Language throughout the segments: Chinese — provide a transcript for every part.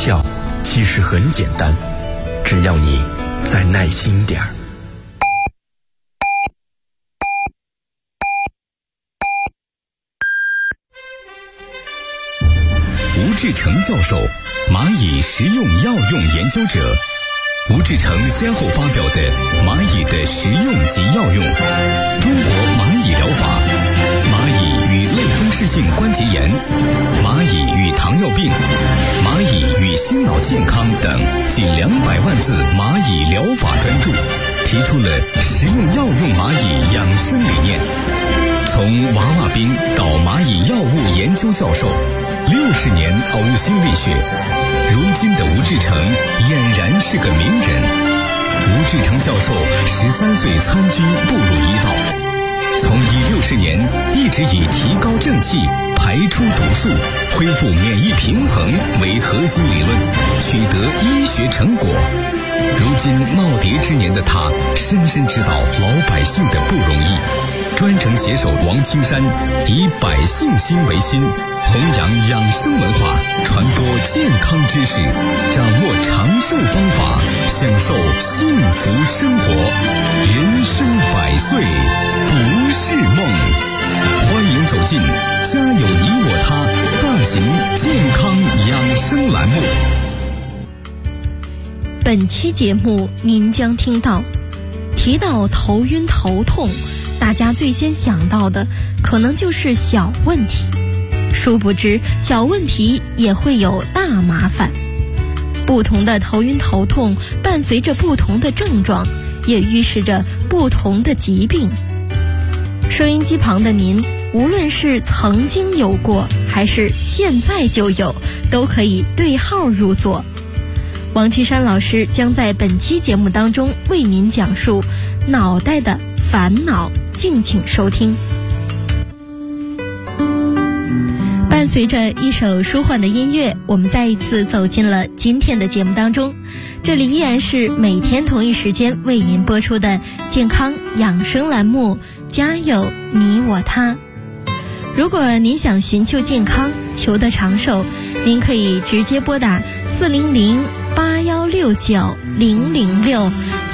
跳其实很简单，只要你再耐心点儿。 吴志成教授，蚂蚁食用药用研究者。吴志成先后发表的《蚂蚁的食用及药用》、《中国蚂蚁疗法》、《蚂蚁与类风湿性关节炎》、《蚂蚁与糖尿病》、《蚂蚁与心脑健康》等近200万字蚂蚁疗法专著，提出了食用药用蚂蚁养生理念。从娃娃兵到蚂蚁药物研究教授，60年呕心沥血，如今的吴志成俨然是个名人。吴志成教授13岁参军步入医道，从医60年一直以提高正气、排出毒素、恢复免疫平衡为核心理论，取得医学成果。如今耄耋之年的他，深深知道老百姓的不容易。专程携手王青山，以百姓心为心，弘扬养生文化，传播健康知识，掌握长寿方法，享受幸福生活。人生100岁不是梦。欢迎走进家有你我他大型健康养生栏目。 本期节目您将听到，提到头晕头痛，大家最先想到的可能就是小问题，殊不知小问题也会有大麻烦。不同的头晕头痛伴随着不同的症状，也预示着不同的疾病。收音机旁的您，无论是曾经有过还是现在就有，都可以对号入座。王岐山老师将在本期节目当中为您讲述脑袋的烦恼，敬请收听。伴随着一首舒缓的音乐，我们再一次走进了今天的节目当中。这里依然是每天同一时间为您播出的健康养生栏目，家有你我他。如果您想寻求健康，求得长寿，您可以直接拨打400-8169-006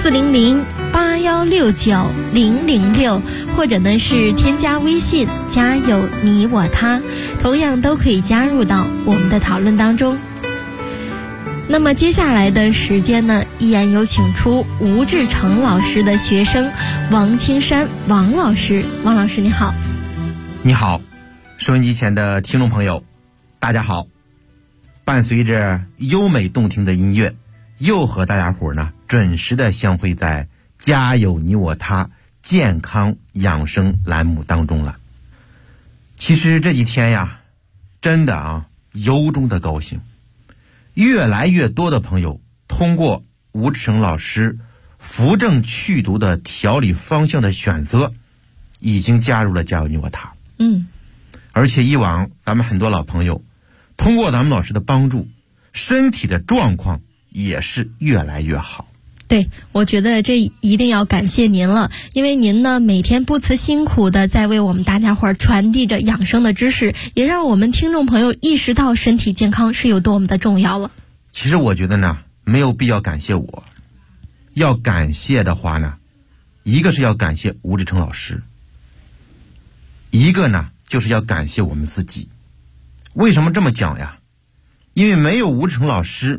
400-8169-006，或者呢是添加微信家有你我他，同样都可以加入到我们的讨论当中。那么接下来的时间呢，依然有请出吴志成老师的学生王青山王老师。王老师你好。 你好，收音机前的听众朋友大家好。伴随着优美动听的音乐，又和大家伙呢准时的相会在家有你我他健康养生栏目当中了。其实这几天呀，真的由衷的高兴，越来越多的朋友通过吴志成老师扶正祛毒的调理方向的选择，已经加入了家有你我他。而且以往咱们很多老朋友通过咱们老师的帮助，身体的状况也是越来越好。 对，我觉得这一定要感谢您了，因为您呢每天不辞辛苦的在为我们大家伙儿传递着养生的知识，也让我们听众朋友意识到身体健康是有多么的重要了。 其实我觉得呢，没有必要感谢我，要感谢的话呢，一个是要感谢吴志成老师，一个呢就是要感谢我们自己。为什么这么讲呀？因为没有吴志成老师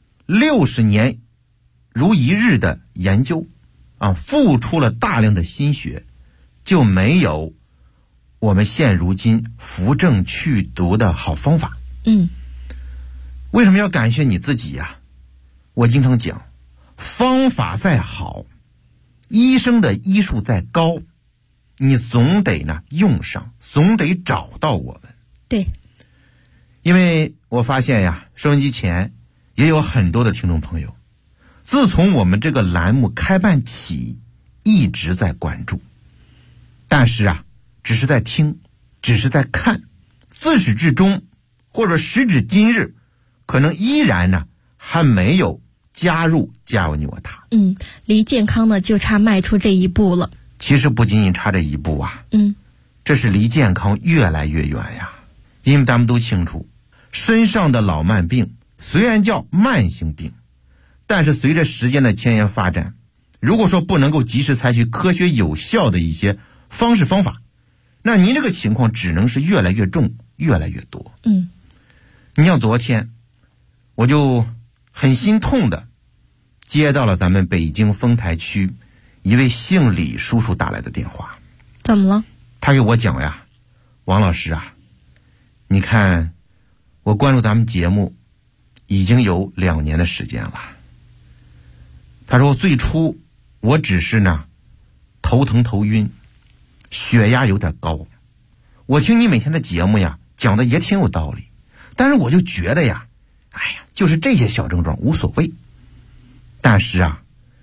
60年如一日的研究付出了大量的心血，就没有我们现如今扶正祛毒的好方法。为什么要感谢你自己呀？我经常讲，方法再好，医生的医术再高，你总得呢用上，总得找到我们。 对， 因为我发现呀，收音机前也有很多的听众朋友，自从我们这个栏目开办起，一直在关注，但是只是在听，只是在看，自始至终或者时至今日，可能依然呢还没有加入家有你我他。 离健康呢就差迈出这一步了。 其实不仅仅差这一步这是离健康越来越远呀。因为咱们都清楚，身上的老慢病虽然叫慢性病，但是随着时间的前沿发展，如果说不能够及时采取科学有效的一些方式方法，那您这个情况只能是越来越重，越来越多。你像昨天我就很心痛的接到了咱们北京丰台区一位姓李叔叔打来的电话。 怎么了？ 他给我讲呀，王老师啊，你看我关注咱们节目已经有2年的时间了。他说最初我只是呢头疼头晕，血压有点高，我听你每天的节目呀讲的也挺有道理，但是我就觉得呀，就是这些小症状无所谓。但是啊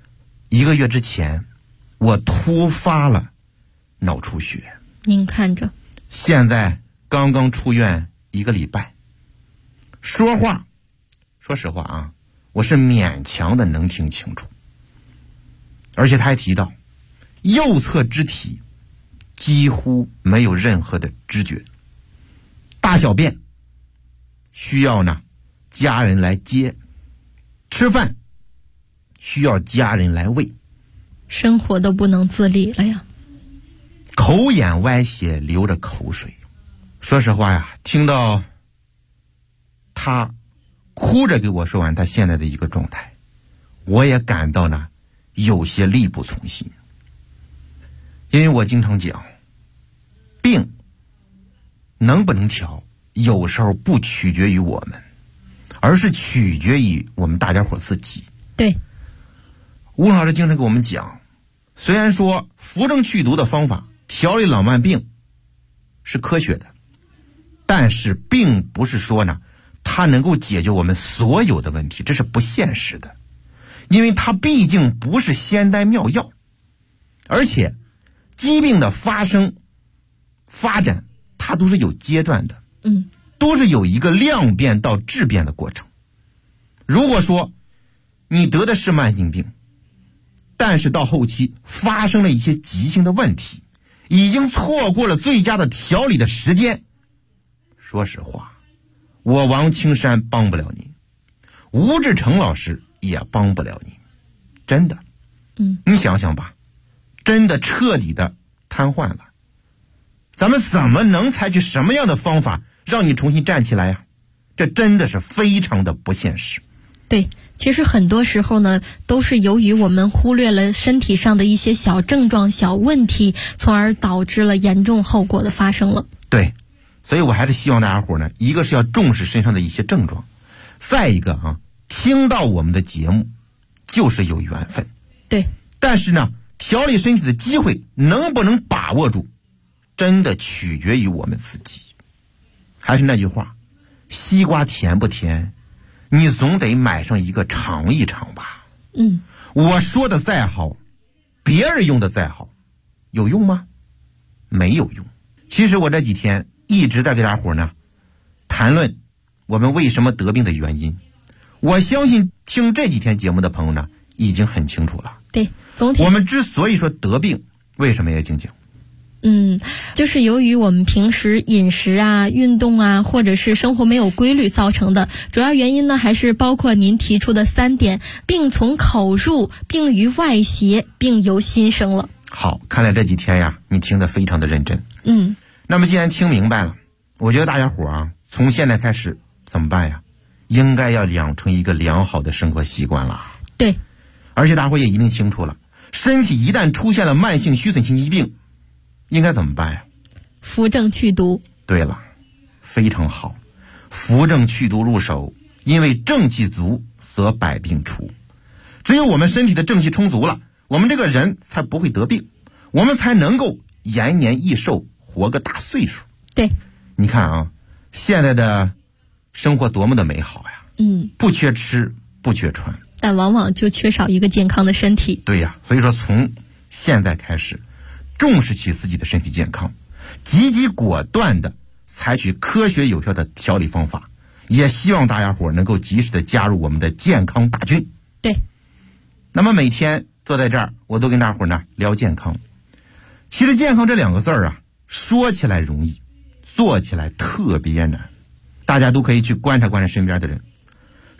，1个月之前我突发了脑出血， 您看着， 现在刚刚出院1个礼拜，说话说实话啊，我是勉强的能听清楚。而且他还提到右侧肢体几乎没有任何的知觉，大小便需要呢家人来接，吃饭需要家人来喂， 生活都不能自理了呀， 口眼歪斜，流着口水。说实话呀，听到他哭着给我说完他现在的一个状态，我也感到呢有些力不从心。因为我经常讲，病能不能调有时候不取决于我们，而是取决于我们大家伙自己。 对， 吴老师经常给我们讲，虽然说扶正祛毒的方法调理老慢病是科学的，但是并不是说呢它能够解决我们所有的问题，这是不现实的。因为它毕竟不是仙丹妙药，而且疾病的发生发展它都是有阶段的，都是有一个量变到质变的过程。如果说你得的是慢性病，但是到后期发生了一些急性的问题，已经错过了最佳的调理的时间，说实话，我王青山帮不了您，吴志成老师也帮不了您，真的。你想想吧，真的彻底的瘫痪了，咱们怎么能采取什么样的方法让你重新站起来呀？这真的是非常的不现实。 对，其实很多时候呢，都是由于我们忽略了身体上的一些小症状、小问题，从而导致了严重后果的发生了。 对，所以我还是希望大家伙呢，一个是要重视身上的一些症状，再一个啊，听到我们的节目就是有缘分。 对， 但是呢，调理身体的机会能不能把握住，真的取决于我们自己。还是那句话，西瓜甜不甜，你总得买上一个尝一尝吧。我说的再好，别人用的再好，有用吗？没有用。其实我这几天一直在给大伙呢谈论我们为什么得病的原因。我相信听这几天节目的朋友呢已经很清楚了。 对，总体我们之所以说得病，为什么也静静？ 就是由于我们平时饮食啊、运动啊，或者是生活没有规律造成的。主要原因呢，还是包括您提出的3点：病从口入，病于外邪，病由心生了。 好，看来这几天呀，你听得非常的认真。那么既然听明白了，我觉得大家伙啊，从现在开始怎么办呀？应该要养成一个良好的生活习惯了。 对， 而且大伙也一定清楚了，身体一旦出现了慢性虚损性疾病，应该怎么办呀？ 扶正祛毒。 对了，非常好，扶正祛毒入手，因为正气足则百病除。只有我们身体的正气充足了，我们这个人才不会得病，我们才能够延年益寿，活个大岁数。 对， 你看啊，现在的生活多么的美好呀！不缺吃，不缺穿， 但往往就缺少一个健康的身体。 对呀，所以说从现在开始，重视起自己的身体健康，积极果断的采取科学有效的调理方法，也希望大家伙能够及时的加入我们的健康大军。 对， 那么每天坐在这儿，我都跟大伙呢聊健康。其实健康这2个字啊，说起来容易，做起来特别难。大家都可以去观察观察身边的人，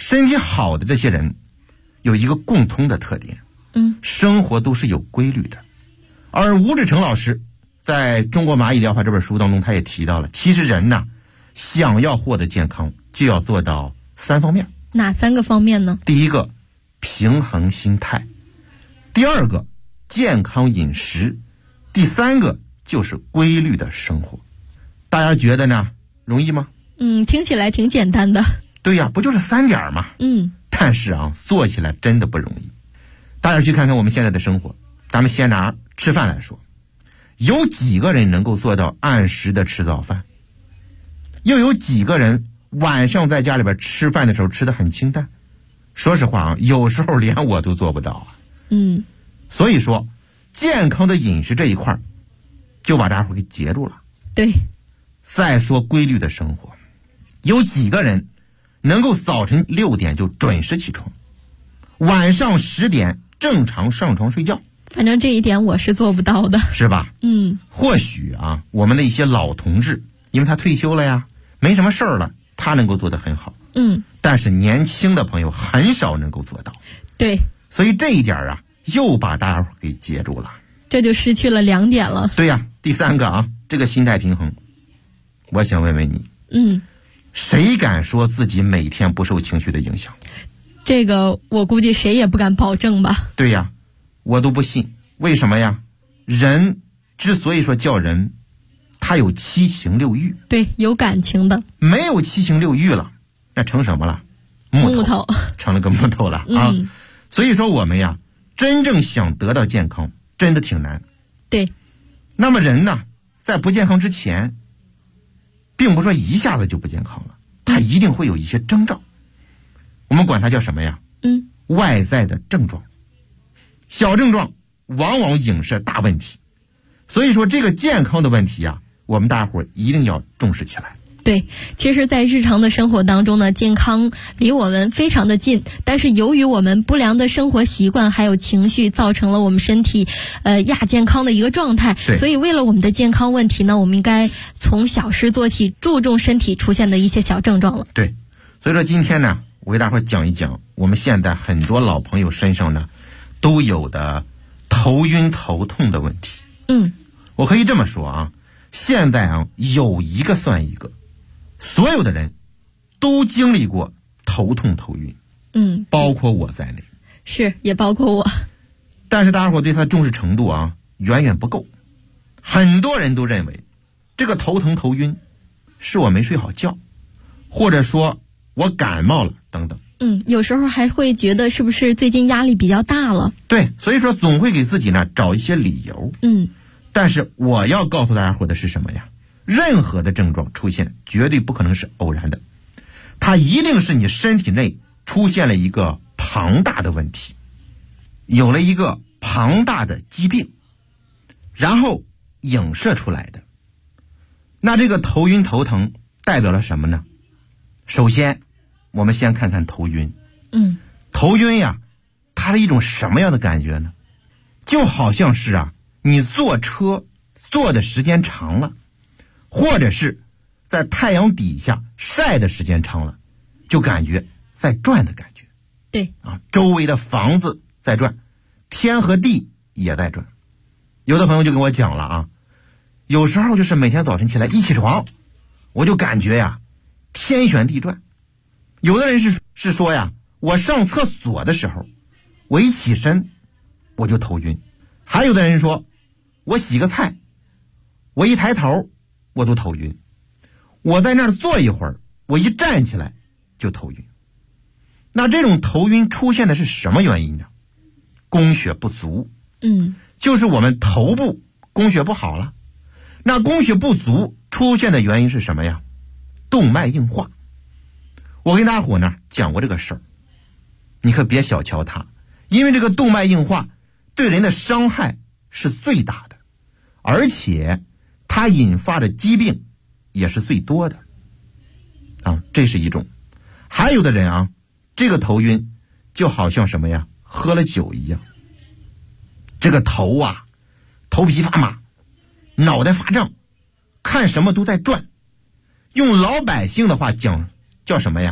身体好的这些人有一个共通的特点，生活都是有规律的。而吴志成老师在中国蚂蚁疗法这本书当中，他也提到了，其实人呢，想要获得健康，就要做到3方面。 哪3个方面呢？ 第一个，平衡心态；第二个，健康饮食；第三个就是规律的生活。大家觉得呢？容易吗？ 听起来挺简单的。 对呀，不就是3点吗？但是啊，做起来真的不容易。大家去看看我们现在的生活，咱们先拿吃饭来说，有几个人能够做到按时的吃早饭？又有几个人晚上在家里边吃饭的时候吃得很清淡？说实话啊，有时候连我都做不到啊。所以说健康的饮食这一块就把大伙给截住了。 对。 再说规律的生活，有几个人能够早晨6点就准时起床，晚上10点正常上床睡觉？ 反正这一点我是做不到的， 是吧？或许啊，我们的一些老同志，因为他退休了呀，没什么事儿了，他能够做得很好。但是年轻的朋友很少能够做到。 对。所以这一点啊，又把大家给截住了。 这就失去了2点了。 对呀，第3个啊，这个心态平衡。我想问问你，谁敢说自己每天不受情绪的影响？ 这个我估计谁也不敢保证吧。 对呀，我都不信。为什么呀？人之所以说叫人，他有7情6欲。 对，有感情的。没有7情6欲了，那成什么了？木头成了个木头了啊！所以说我们呀，真正想得到健康，真的挺难。 对。 那么人呢，在不健康之前，并不是说一下子就不健康了，它一定会有一些征兆，我们管它叫什么呀？外在的症状。小症状往往影射大问题，所以说这个健康的问题啊，我们大伙一定要重视起来。 对，其实在日常的生活当中呢，健康离我们非常的近，但是由于我们不良的生活习惯还有情绪，造成了我们身体亚健康的一个状态。所以为了我们的健康问题呢，我们应该从小事做起，注重身体出现的一些小症状了。 对，所以说今天呢，我给大伙讲一讲我们现在很多老朋友身上呢都有的头晕头痛的问题。我可以这么说啊，现在啊有一个算一个，所有的人都经历过头痛头晕，包括我在内。 是，也包括我。 但是大家伙对它的重视程度啊，远远不够。很多人都认为这个头疼头晕是我没睡好觉，或者说我感冒了等等。 有时候还会觉得是不是最近压力比较大了。 对，所以说总会给自己呢找一些理由。但是我要告诉大家伙的是什么呀？任何的症状出现绝对不可能是偶然的，它一定是你身体内出现了一个庞大的问题，有了一个庞大的疾病，然后影射出来的。那这个头晕头疼代表了什么呢？首先我们先看看头晕。头晕呀，它是一种什么样的感觉呢？就好像是啊，你坐车坐的时间长了，或者是在太阳底下晒的时间长了，就感觉在转的感觉。 对啊，周围的房子在转，天和地也在转。有的朋友就跟我讲了啊，有时候就是每天早晨起来一起床，我就感觉呀天旋地转。有的人是说呀，我上厕所的时候，我一起身我就头晕。还有的人说，我洗个菜，我一抬头我都头晕。我在那儿坐一会儿，我一站起来就头晕。那这种头晕出现的是什么原因呢？供血不足。就是我们头部供血不好了。那供血不足出现的原因是什么呀？动脉硬化。我跟大家伙呢讲过这个事儿，你可别小瞧它，因为这个动脉硬化对人的伤害是最大的，而且它引发的疾病也是最多的啊，这是一种。还有的人啊，这个头晕就好像什么呀，喝了酒一样，这个头啊，头皮发麻，脑袋发胀，看什么都在转。用老百姓的话讲叫什么呀？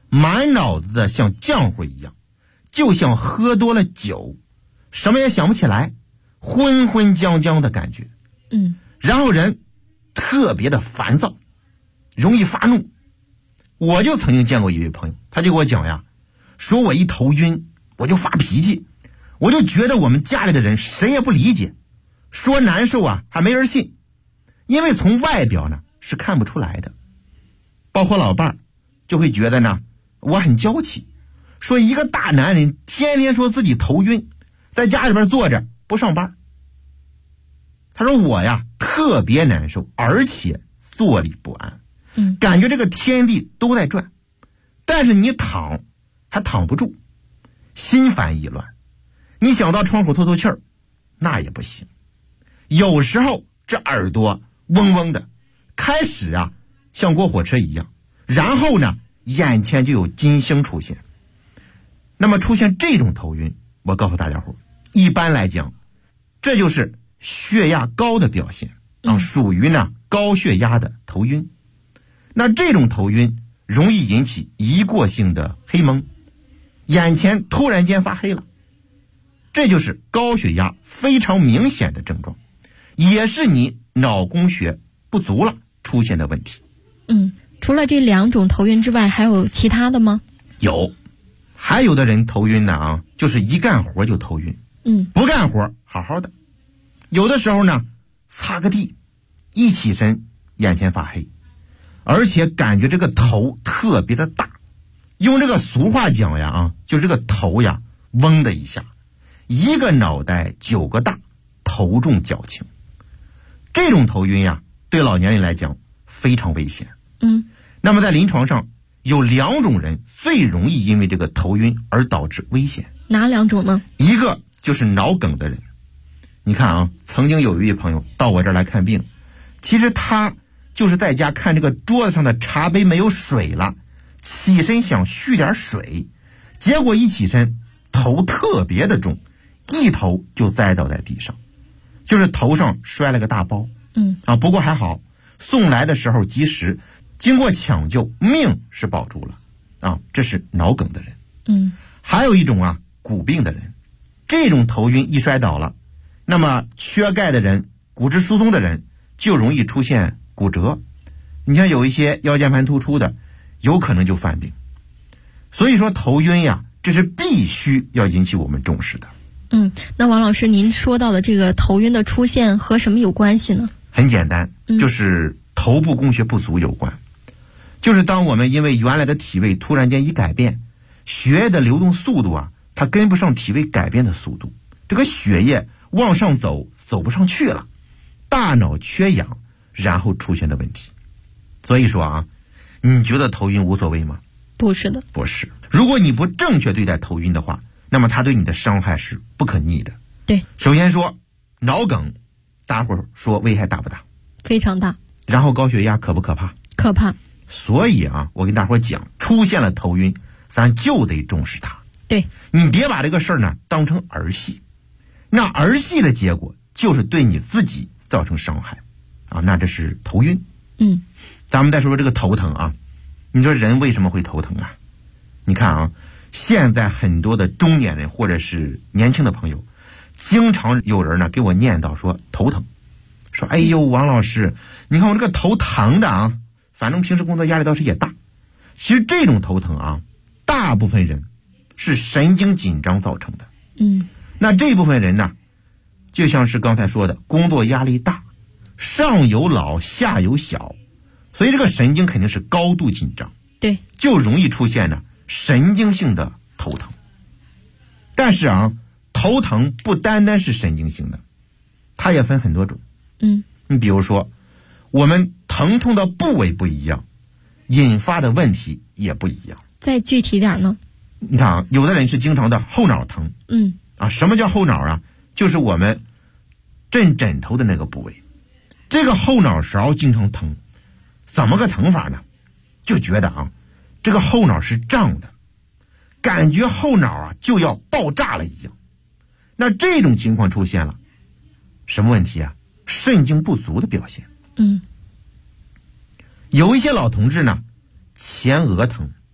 满脑子的像浆糊一样，就像喝多了酒，什么也想不起来，昏昏将将的感觉。然后人特别的烦躁，容易发怒。我就曾经见过一位朋友，他就给我讲呀，说我一头晕我就发脾气，我就觉得我们家里的人谁也不理解，说难受啊还没人信，因为从外表呢是看不出来的。包括老伴儿就会觉得呢我很娇气，说一个大男人天天说自己头晕，在家里边坐着不上班。他说我呀特别难受，而且坐立不安，感觉这个天地都在转，但是你躺还躺不住，心烦意乱，你想到窗户透透气儿那也不行，有时候这耳朵嗡嗡的，开始啊像过火车一样，然后呢眼前就有金星出现。那么出现这种头晕，我告诉大家伙，一般来讲这就是血压高的表现啊，属于呢高血压的头晕。那这种头晕容易引起一过性的黑蒙，眼前突然间发黑了，这就是高血压非常明显的症状，也是你脑供血不足了出现的问题。 除了这2种头晕之外，还有其他的吗？ 有，还有的人头晕呢啊，就是一干活就头晕，不干活好好的，有的时候呢擦个地，一起身眼前发黑，而且感觉这个头特别的大，用这个俗话讲呀啊，就是这个头呀嗡的一下，一个脑袋9个大，头重脚轻。这种头晕呀对老年人来讲非常危险。那么在临床上有2种人最容易因为这个头晕而导致危险。 哪2种呢？ 一个就是脑梗的人。你看啊，曾经有一位朋友到我这儿来看病，其实他就是在家看这个桌子上的茶杯没有水了，起身想续点水，结果一起身头特别的重，一头就栽倒在地上，就是头上摔了个大包。不过还好，送来的时候及时，经过抢救，命是保住了啊，这是脑梗的人。还有一种啊骨病的人，这种头晕一摔倒了，那么缺钙的人、骨质疏松的人就容易出现骨折，你像有一些腰间盘突出的有可能就犯病。所以说头晕呀，这是必须要引起我们重视的。 那王老师您说到的这个头晕的出现和什么有关系呢？ 很简单，就是头部供血不足有关。就是当我们因为原来的体位突然间一改变，血液的流动速度啊它跟不上体位改变的速度，这个血液往上走不上去了，大脑缺氧，然后出现的问题。所以说啊，你觉得头晕无所谓吗？ 不是的。 不是，如果你不正确对待头晕的话，那么它对你的伤害是不可逆的。 对， 首先说脑梗，大伙儿说危害大不大？ 非常大。 然后高血压可不可怕？ 可怕。 所以啊，我跟大伙儿讲，出现了头晕咱就得重视它。 对， 你别把这个事儿呢当成儿戏，那儿戏的结果就是对你自己造成伤害啊，那这是头晕。咱们再说说这个头疼啊，你说人为什么会头疼啊？你看啊，现在很多的中年人或者是年轻的朋友，经常有人呢给我念叨说头疼，说哎呦王老师，你看我这个头疼的啊，反正平时工作压力倒是也大。其实这种头疼啊，大部分人是神经紧张造成的。那这部分人呢，就像是刚才说的，工作压力大，上有老下有小，所以这个神经肯定是高度紧张。 对， 就容易出现呢神经性的头疼。但是啊，头疼不单单是神经性的，它也分很多种。你比如说，我们疼痛的部位不一样，引发的问题也不一样。 再具体点呢？ 你看啊，有的人是经常的后脑疼。什么叫后脑啊？就是我们枕枕头的那个部位，这个后脑勺经常疼。怎么个疼法呢？就觉得啊，这个后脑是胀的，感觉后脑啊就要爆炸了一样。那这种情况出现了，什么问题啊？肾精不足的表现。有一些老同志呢，前额疼，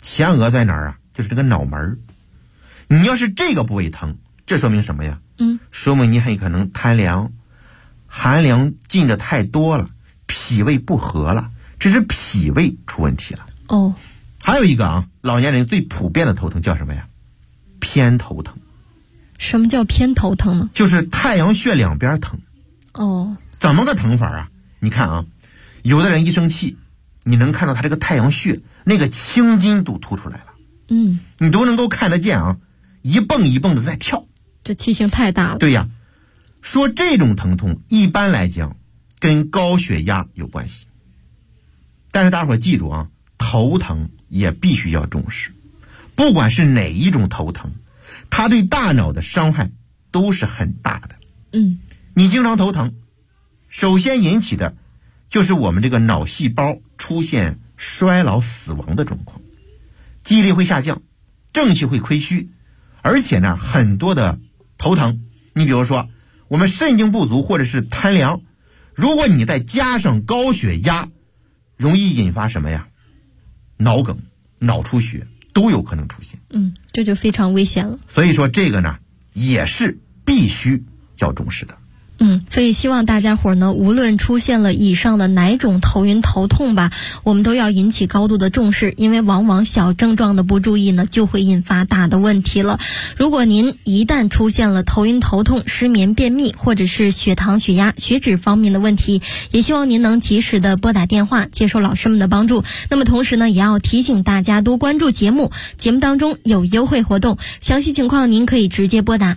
前额在哪儿啊？就是这个脑门。你要是这个部位疼，这说明什么呀？说明你很可能贪凉，寒凉进的太多了，脾胃不和了，这是脾胃出问题了。 哦， 还有一个啊，老年人最普遍的头疼叫什么呀？偏头疼。 什么叫偏头疼呢？ 就是太阳穴两边疼。 哦， 怎么个疼法啊？你看啊，有的人一生气，你能看到他这个太阳穴那个青筋都凸出来了。你都能够看得见啊，一蹦一蹦的在跳， 这气性太大了。 对呀，说这种疼痛一般来讲跟高血压有关系，但是大伙记住啊，头疼也必须要重视，不管是哪一种头疼，它对大脑的伤害都是很大的。你经常头疼，首先引起的就是我们这个脑细胞出现衰老死亡的状况，记忆力会下降，正气会亏虚，而且呢，很多的头疼，你比如说我们肾精不足或者是贪凉，如果你再加上高血压，容易引发什么呀？脑梗、脑出血都有可能出现。 这就非常危险了。 所以说这个呢，也是必须要重视的。 所以希望大家伙呢，无论出现了以上的哪种头晕头痛吧，我们都要引起高度的重视，因为往往小症状的不注意呢，就会引发大的问题了。如果您一旦出现了头晕头痛、失眠、便秘，或者是血糖、血压、血脂方面的问题，也希望您能及时的拨打电话，接受老师们的帮助。那么同时呢，也要提醒大家多关注节目，节目当中有优惠活动，详细情况您可以直接拨打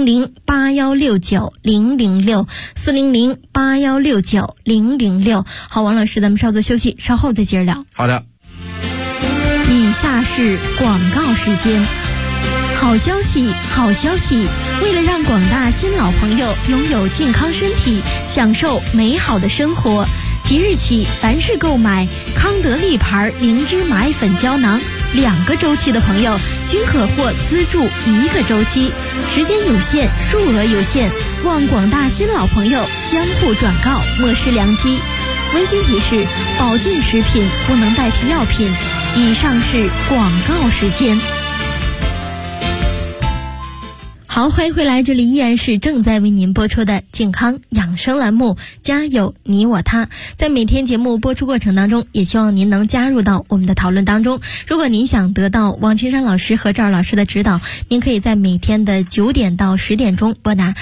400-8169-006，400-8169-006。好，王老师，咱们稍作休息，稍后再接着聊。 好的。 以下是广告时间。好消息，好消息！为了让广大新老朋友拥有健康身体，享受美好的生活，即日起，凡是购买康德利牌灵芝蚂蚁粉胶囊2个周期的朋友，均可获资助1个周期，时间有限，数额有限，望广大新老朋友相互转告，莫失良机。温馨提示：保健食品不能代替药品。以上是广告时间。好，欢迎回来，这里依然是正在为您播出的健康养生栏目，家有你我他。在每天节目播出过程当中，也希望您能加入到我们的讨论当中。如果您想得到王青山老师和赵老师的指导，您可以在每天的9点到10点钟拨打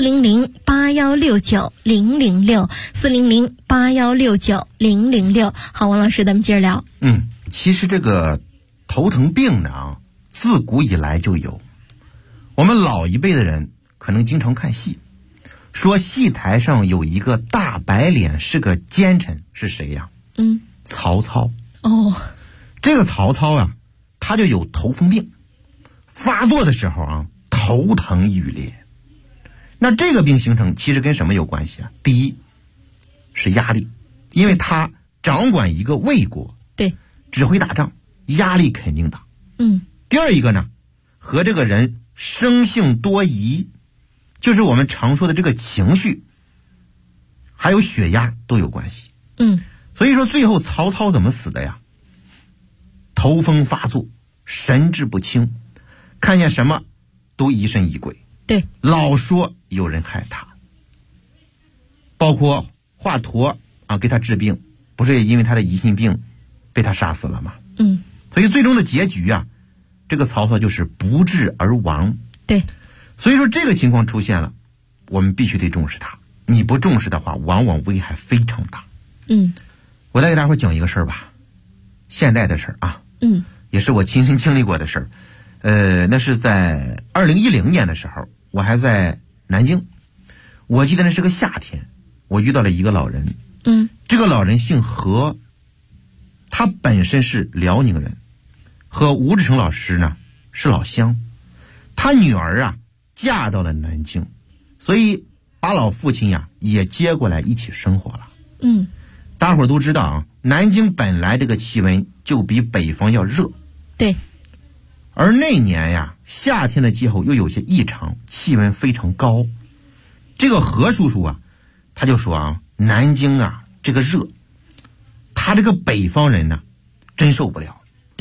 400-8169-006，400-8169-006。好，王老师，咱们接着聊。 其实这个头疼病呢，自古以来就有。我们老一辈的人可能经常看戏，说戏台上有一个大白脸是个奸臣，是谁呀？曹操。这个曹操啊，他就有头风病，发作的时候啊，头疼欲裂。那这个病形成其实跟什么有关系啊？第一是压力，因为他掌管一个魏国， 对， 指挥打仗，压力肯定大。第二一个呢，和这个人生性多疑，就是我们常说的这个情绪还有血压都有关系。所以说最后曹操怎么死的呀？头风发作，神志不清，看见什么都疑神疑鬼， 对， 老说有人害他，包括华佗啊，给他治病，不是因为他的疑心病被他杀死了吗？所以最终的结局啊，这个曹操就是不治而亡。 对， 所以说这个情况出现了，我们必须得重视它。你不重视的话，往往危害非常大。我再给大伙讲一个事儿吧，现代的事儿啊，也是我亲身经历过的事儿。那是在2010年的时候，我还在南京，我记得那是个夏天，我遇到了一个老人。这个老人姓何，他本身是辽宁人，和吴志成老师呢是老乡，他女儿啊嫁到了南京，所以把老父亲呀也接过来一起生活了。大伙儿都知道啊，南京本来这个气温就比北方要热， 对， 而那年呀夏天的气候又有些异常，气温非常高。这个何叔叔啊，他就说啊，南京啊这个热，他这个北方人呢真受不了。 对，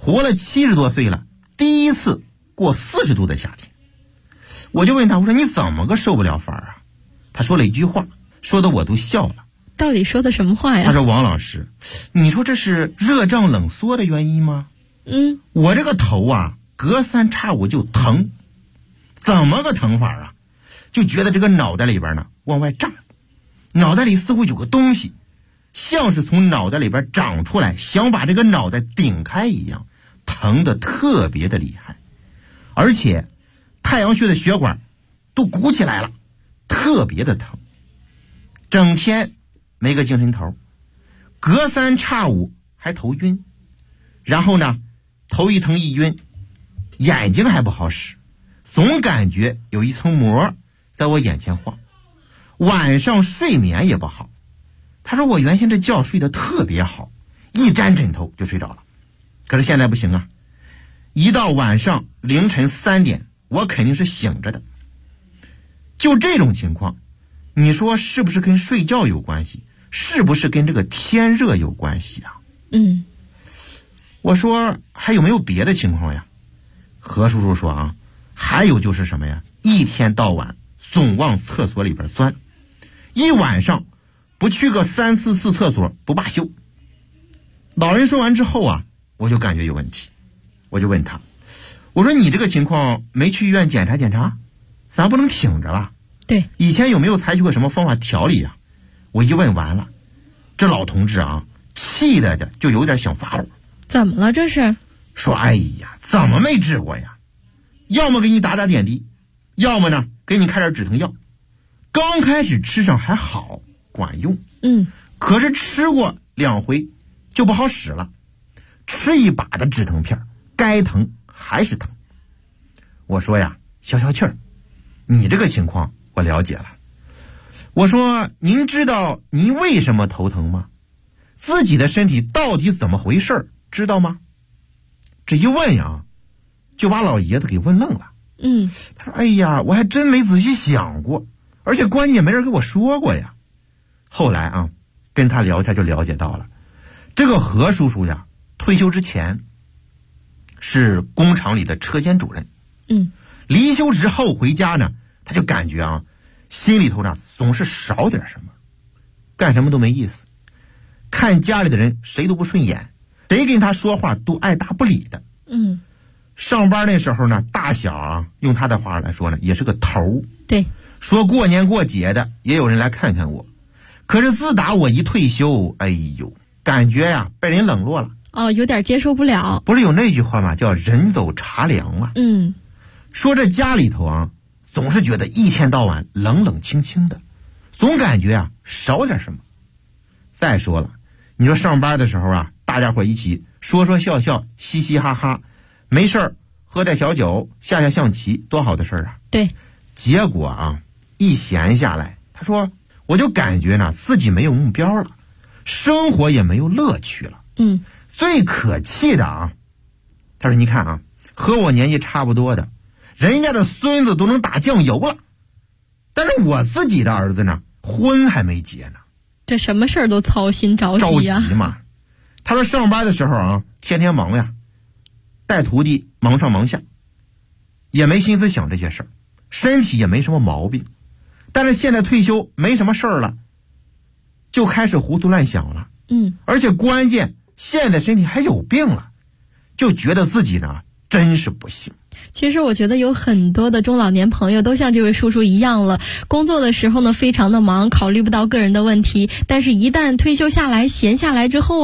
活了70多岁了，第一次过40度的夏天。我就问他，我说你怎么个受不了法啊？他说了一句话，说的我都笑了。 到底说的什么话呀？ 他说王老师，你说这是热胀冷缩的原因吗？我这个头啊隔三差五就疼。怎么个疼法啊？就觉得这个脑袋里边呢往外胀，脑袋里似乎有个东西像是从脑袋里边长出来，想把这个脑袋顶开一样，疼得特别的厉害。而且太阳穴的血管都鼓起来了，特别的疼，整天没个精神头，隔三差五还头晕，然后呢头一疼一晕，眼睛还不好使，总感觉有一层膜在我眼前晃，晚上睡眠也不好。他说我原先这觉睡得特别好，一沾枕头就睡着了，可是现在不行啊，一到晚上凌晨3点我肯定是醒着的。就这种情况，你说是不是跟睡觉有关系？是不是跟这个天热有关系啊？我说还有没有别的情况呀？何叔叔说啊，还有就是什么呀？一天到晚总往厕所里边钻，一晚上不去个3次4厕所不罢休。老人说完之后啊，我就感觉有问题，我就问他，我说你这个情况没去医院检查检查？咱不能挺着吧？ 对， 以前有没有采取过什么方法调理啊？我一问完了，这老同志啊，气的就有点想发火。 怎么了这是？ 说哎呀，怎么没治过呀？要么给你打打点滴，要么呢给你开点止疼药。刚开始吃上还好，管用。可是吃过2回就不好使了，吃一把的止疼片，该疼还是疼。我说呀，消消气儿，你这个情况我了解了。我说您知道您为什么头疼吗？自己的身体到底怎么回事知道吗？这一问呀，就把老爷子给问愣了。他说哎呀，我还真没仔细想过，而且关键没人跟我说过呀。后来啊，跟他聊天就了解到了，这个何叔叔呀，退休之前是工厂里的车间主任。离休之后回家呢，他就感觉啊，心里头呢总是少点什么，干什么都没意思，看家里的人谁都不顺眼，谁跟他说话都爱答不理的。上班那时候呢，大小啊，用他的话来说呢，也是个头。 对， 说过年过节的也有人来看看我，可是自打我一退休，哎呦，感觉呀被人冷落了。 有点接受不了。 不是有那句话吗？叫人走茶凉嘛。说这家里头啊，总是觉得一天到晚冷冷清清的，总感觉啊少点什么。再说了，你说上班的时候啊，大家伙一起说说笑笑，嘻嘻哈哈，没事儿喝点小酒，下下象棋，多好的事儿啊。 对， 结果啊一闲下来，他说我就感觉呢自己没有目标了，生活也没有乐趣了。最可气的啊，他说你看啊，和我年纪差不多的人家的孙子都能打酱油了，但是我自己的儿子呢，婚还没结呢， 这什么事儿都操心着急呀。 着急嘛。他说上班的时候啊，天天忙呀，带徒弟忙上忙下，也没心思想这些事儿，身体也没什么毛病。但是现在退休没什么事儿了，就开始胡思乱想了。而且关键现在身体还有病了，就觉得自己呢真是不行。 其实我觉得有很多的中老年朋友都像这位叔叔一样了，工作的时候呢非常的忙，考虑不到个人的问题，但是一旦退休下来闲下来之后